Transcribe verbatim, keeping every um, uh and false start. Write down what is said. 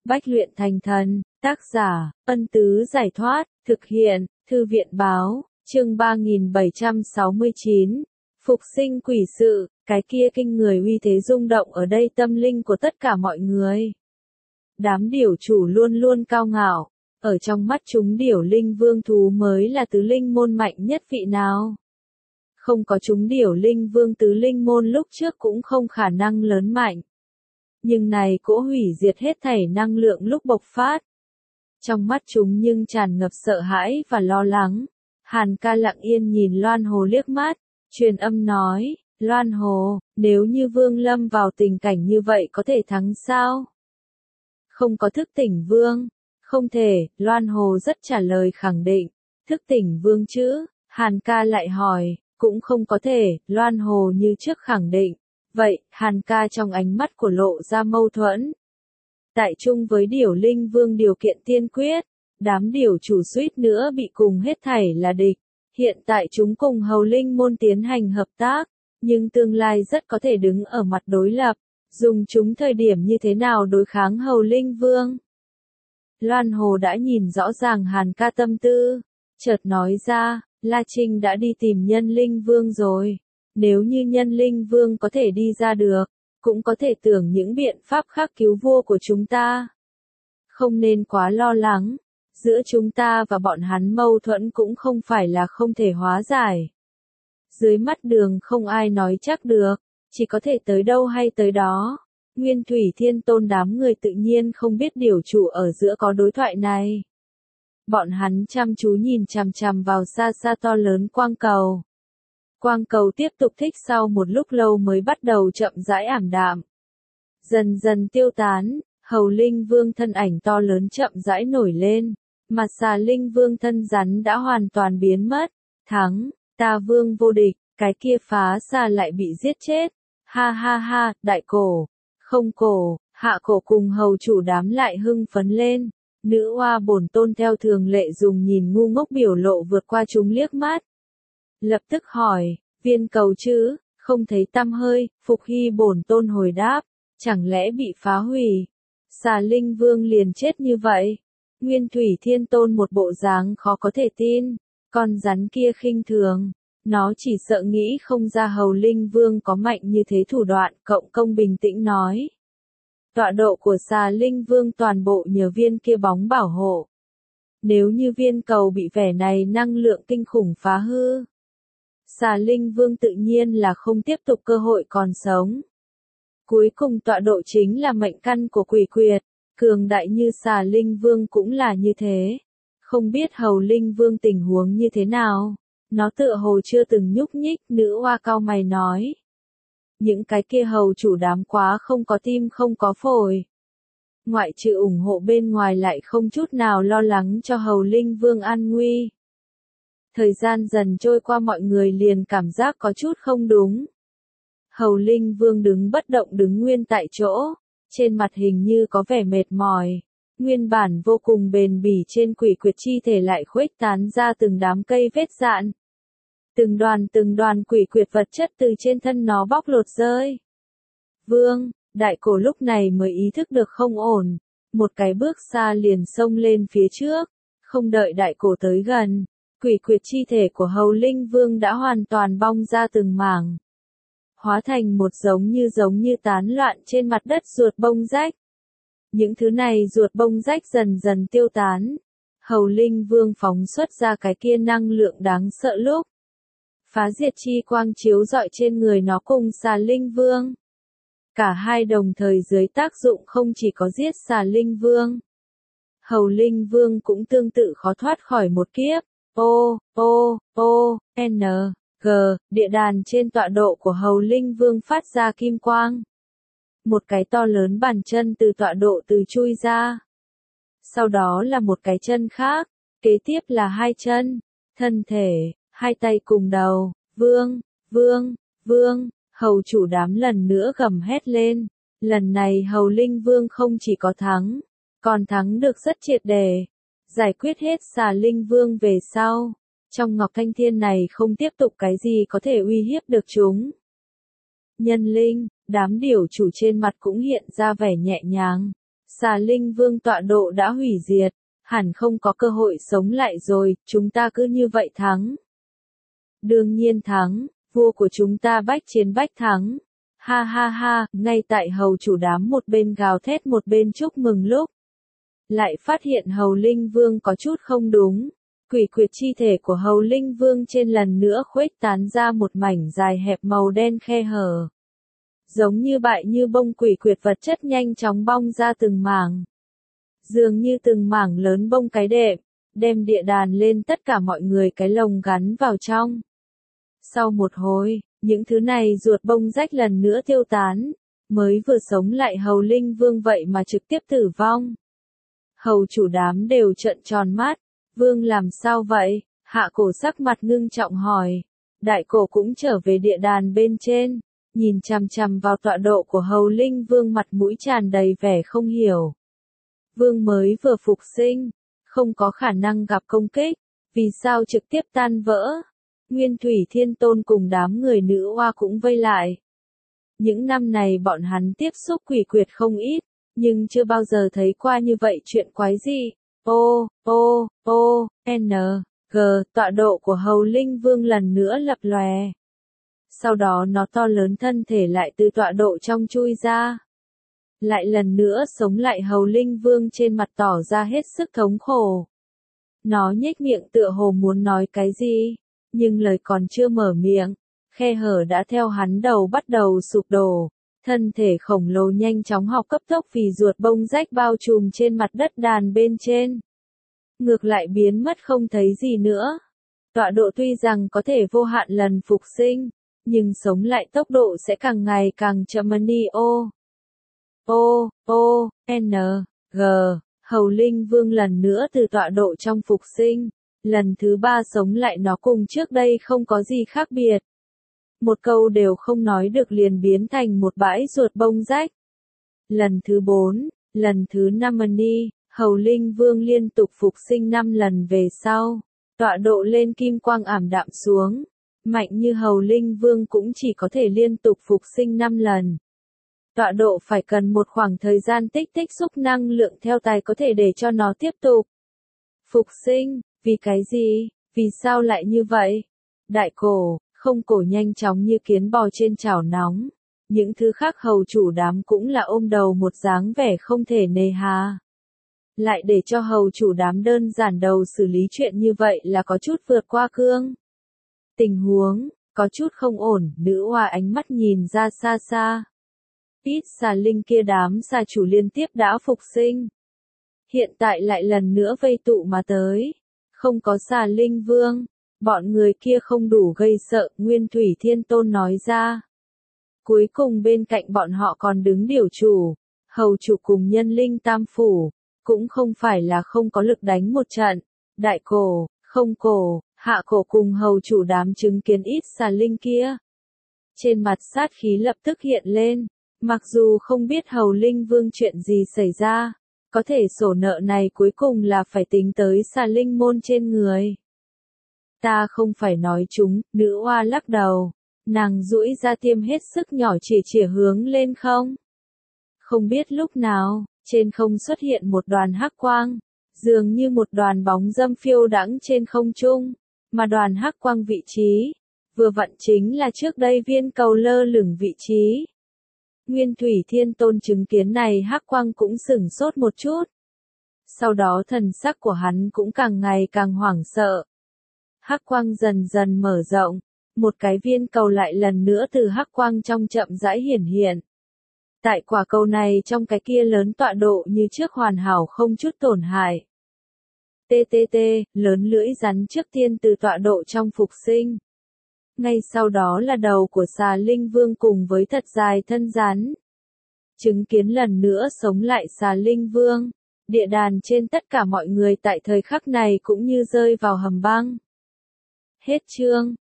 Bách luyện thành thần, tác giả, Ân Tứ Giải Thoát, thực hiện, Thư viện Báo, chương ba nghìn bảy trăm sáu mươi chín. Phục sinh quỷ sự, cái kia kinh người uy thế rung động ở đây tâm linh của tất cả mọi người. Đám điểu chủ luôn luôn cao ngạo, ở trong mắt chúng điểu linh vương thú mới là tứ linh môn mạnh nhất vị nào. Không có chúng điểu linh vương tứ linh môn lúc trước cũng không khả năng lớn mạnh. Nhưng này cỗ hủy diệt hết thảy năng lượng lúc bộc phát. Trong mắt chúng nhưng tràn ngập sợ hãi và lo lắng. Hàn ca lặng yên nhìn Loan Hồ liếc mắt, truyền âm nói, Loan Hồ, nếu như Vương lâm vào tình cảnh như vậy có thể thắng sao? Không có thức tỉnh Vương, không thể, Loan Hồ rất trả lời khẳng định, thức tỉnh Vương chứ, Hàn ca lại hỏi, cũng không có thể, Loan Hồ như trước khẳng định. Vậy, Hàn ca trong ánh mắt của lộ ra mâu thuẫn. Tại chung với điểu linh vương điều kiện tiên quyết, đám điểu chủ suýt nữa bị cùng hết thảy là địch. Hiện tại chúng cùng hầu linh môn tiến hành hợp tác, nhưng tương lai rất có thể đứng ở mặt đối lập, dùng chúng thời điểm như thế nào đối kháng hầu linh vương. Loan Hồ đã nhìn rõ ràng Hàn ca tâm tư, chợt nói ra, La Trinh đã đi tìm nhân linh vương rồi. Nếu như nhân linh vương có thể đi ra được, cũng có thể tưởng những biện pháp khác cứu vua của chúng ta. Không nên quá lo lắng, giữa chúng ta và bọn hắn mâu thuẫn cũng không phải là không thể hóa giải. Dưới mắt đường không ai nói chắc được, chỉ có thể tới đâu hay tới đó. Nguyên Thủy Thiên Tôn đám người tự nhiên không biết điều chủ ở giữa có đối thoại này. Bọn hắn chăm chú nhìn chằm chằm vào xa xa to lớn quang cầu. Quang cầu tiếp tục thích sau một lúc lâu mới bắt đầu chậm rãi ảm đạm. Dần dần tiêu tán, hầu linh vương thân ảnh to lớn chậm rãi nổi lên, mà xà linh vương thân rắn đã hoàn toàn biến mất. Thắng, ta vương vô địch, cái kia phá xà lại bị giết chết. Ha ha ha, đại cổ, không cổ, hạ cổ cùng hầu chủ đám lại hưng phấn lên. Nữ oa bổn tôn theo thường lệ dùng nhìn ngu ngốc biểu lộ vượt qua chúng liếc mắt. Lập tức hỏi, viên cầu chứ, không thấy tăm hơi, Phục Hy bổn tôn hồi đáp, chẳng lẽ bị phá hủy? Xà linh vương liền chết như vậy? Nguyên Thủy Thiên Tôn một bộ dáng khó có thể tin, con rắn kia khinh thường, nó chỉ sợ nghĩ không ra hầu linh vương có mạnh như thế thủ đoạn. Cộng công bình tĩnh nói, tọa độ của xà linh vương toàn bộ nhờ viên kia bóng bảo hộ. Nếu như viên cầu bị vẻ này năng lượng kinh khủng phá hư, xà linh vương tự nhiên là không tiếp tục cơ hội còn sống. Cuối cùng tọa độ chính là mệnh căn của quỷ quyệt, cường đại như xà linh vương cũng là như thế. Không biết hầu linh vương tình huống như thế nào, nó tựa hồ chưa từng nhúc nhích. Nữ oa cao mày nói, những cái kia hầu chủ đám quá không có tim không có phổi. Ngoại trừ ủng hộ bên ngoài lại không chút nào lo lắng cho hầu linh vương an nguy. Thời gian dần trôi qua mọi người liền cảm giác có chút không đúng. Hầu linh vương đứng bất động đứng nguyên tại chỗ, trên mặt hình như có vẻ mệt mỏi. Nguyên bản vô cùng bền bỉ trên quỷ quyệt chi thể lại khuếch tán ra từng đám cây vết dạn. Từng đoàn từng đoàn quỷ quyệt vật chất từ trên thân nó bóc lột rơi. Vương, đại cổ lúc này mới ý thức được không ổn. Một cái bước xa liền xông lên phía trước, không đợi đại cổ tới gần. Quỷ quyệt chi thể của hầu linh vương đã hoàn toàn bong ra từng mảng. Hóa thành một giống như giống như tán loạn trên mặt đất ruột bông rách. Những thứ này ruột bông rách dần dần tiêu tán. Hầu linh vương phóng xuất ra cái kia năng lượng đáng sợ lúc. Phá diệt chi quang chiếu rọi trên người nó cùng xà linh vương. Cả hai đồng thời dưới tác dụng không chỉ có giết xà linh vương. Hầu linh vương cũng tương tự khó thoát khỏi một kiếp. O, O, O, N, G, địa đàn trên tọa độ của hầu linh vương phát ra kim quang. Một cái to lớn bàn chân từ tọa độ từ chui ra. Sau đó là một cái chân khác, kế tiếp là hai chân, thân thể, hai tay cùng đầu, vương, vương, vương, hầu chủ đám lần nữa gầm hét lên. Lần này hầu linh vương không chỉ có thắng, còn thắng được rất triệt để. Giải quyết hết xà linh vương về sau, trong Ngọc Thanh Thiên này không tiếp tục cái gì có thể uy hiếp được chúng. Nhân linh, đám điểu chủ trên mặt cũng hiện ra vẻ nhẹ nhàng. Xà Linh Vương tọa độ đã hủy diệt, hẳn không có cơ hội sống lại rồi, chúng ta cứ như vậy thắng. Đương nhiên thắng, vua của chúng ta bách chiến bách thắng. Ha ha ha, ngay tại hầu chủ đám một bên gào thét một bên chúc mừng lúc. Lại phát hiện hầu Linh Vương có chút không đúng. Quỷ quyệt chi thể của hầu Linh Vương trên lần nữa khuếch tán ra một mảnh dài hẹp màu đen khe hở. Giống như bại như bông quỷ quyệt vật chất nhanh chóng bong ra từng mảng. Dường như từng mảng lớn bông cái đệm, đem địa đàn lên tất cả mọi người cái lồng gắn vào trong. Sau một hồi, những thứ này ruột bông rách lần nữa tiêu tán, mới vừa sống lại hầu Linh Vương vậy mà trực tiếp tử vong. Hầu chủ đám đều trợn tròn mắt, Vương làm sao vậy? Hạ Cổ sắc mặt ngưng trọng hỏi. Đại Cổ cũng trở về địa đàn bên trên, nhìn chằm chằm vào tọa độ của hầu Linh Vương mặt mũi tràn đầy vẻ không hiểu. Vương mới vừa phục sinh, không có khả năng gặp công kích, vì sao trực tiếp tan vỡ? Nguyên Thủy Thiên Tôn cùng đám người nữ oa cũng vây lại. Những năm này bọn hắn tiếp xúc quỷ quyệt không ít, nhưng chưa bao giờ thấy qua như vậy chuyện quái gì. O, O, O, N, G, tọa độ của hầu Linh Vương lần nữa lập lòe. Sau đó nó to lớn thân thể lại từ tọa độ trong chui ra. Lại lần nữa sống lại hầu Linh Vương trên mặt tỏ ra hết sức thống khổ. Nó nhếch miệng tựa hồ muốn nói cái gì, nhưng lời còn chưa mở miệng, khe hở đã theo hắn đầu bắt đầu sụp đổ. Thân thể khổng lồ nhanh chóng học cấp tốc vì ruột bông rách bao trùm trên mặt đất đàn bên trên. Ngược lại biến mất không thấy gì nữa. Tọa độ tuy rằng có thể vô hạn lần phục sinh, nhưng sống lại tốc độ sẽ càng ngày càng chậm. O, O, O, N, G, hầu Linh Vương lần nữa từ tọa độ trong phục sinh. Lần thứ ba sống lại nó cùng trước đây không có gì khác biệt. Một câu đều không nói được liền biến thành một bãi ruột bông rách. Lần thứ bốn, lần thứ năm ni, hầu Linh Vương liên tục phục sinh năm lần về sau. Tọa độ lên kim quang ảm đạm xuống. Mạnh như hầu Linh Vương cũng chỉ có thể liên tục phục sinh năm lần. Tọa độ phải cần một khoảng thời gian tích tích xúc năng lượng theo tài có thể để cho nó tiếp tục phục sinh. Vì cái gì? Vì sao lại như vậy? Đại Cổ, Không Cổ nhanh chóng như kiến bò trên chảo nóng. Những thứ khác hầu chủ đám cũng là ôm đầu một dáng vẻ không thể nề hà. Lại để cho hầu chủ đám đơn giản đầu xử lý chuyện như vậy là có chút vượt qua cương. Tình huống, có chút không ổn, nữ oa ánh mắt nhìn ra xa xa. Ít xà linh kia đám xà chủ liên tiếp đã phục sinh. Hiện tại lại lần nữa vây tụ mà tới. Không có xà linh vương, bọn người kia không đủ gây sợ, Nguyên Thủy Thiên Tôn nói ra. Cuối cùng bên cạnh bọn họ còn đứng điều chủ, hầu chủ cùng nhân linh tam phủ, cũng không phải là không có lực đánh một trận. Đại Cổ, Không Cổ, Hạ Cổ cùng hầu chủ đám chứng kiến ít xà linh kia. Trên mặt sát khí lập tức hiện lên, mặc dù không biết hầu linh vương chuyện gì xảy ra. Có thể sổ nợ này cuối cùng là phải tính tới xà linh môn trên người. Ta không phải nói chúng, nữ oa lắc đầu. Nàng duỗi ra tiêm hết sức nhỏ chỉ chỉa hướng lên không. Không biết lúc nào, trên không xuất hiện một đoàn hắc quang. Dường như một đoàn bóng dâm phiêu đãng trên không trung. Mà đoàn hắc quang vị trí, vừa vặn chính là trước đây viên cầu lơ lửng vị trí. Nguyên Thủy Thiên Tôn chứng kiến này hắc quang cũng sửng sốt một chút. Sau đó thần sắc của hắn cũng càng ngày càng hoảng sợ. Hắc quang dần dần mở rộng, một cái viên cầu lại lần nữa từ hắc quang trong chậm rãi hiển hiện. Tại quả cầu này trong cái kia lớn tọa độ như trước hoàn hảo không chút tổn hại. tê tê tê, lớn lưỡi rắn trước tiên từ tọa độ trong phục sinh. Ngay sau đó là đầu của xà linh vương cùng với thật dài thân rắn. Chứng kiến lần nữa sống lại xà linh vương, địa đàn trên tất cả mọi người tại thời khắc này cũng như rơi vào hầm băng. Hết chương.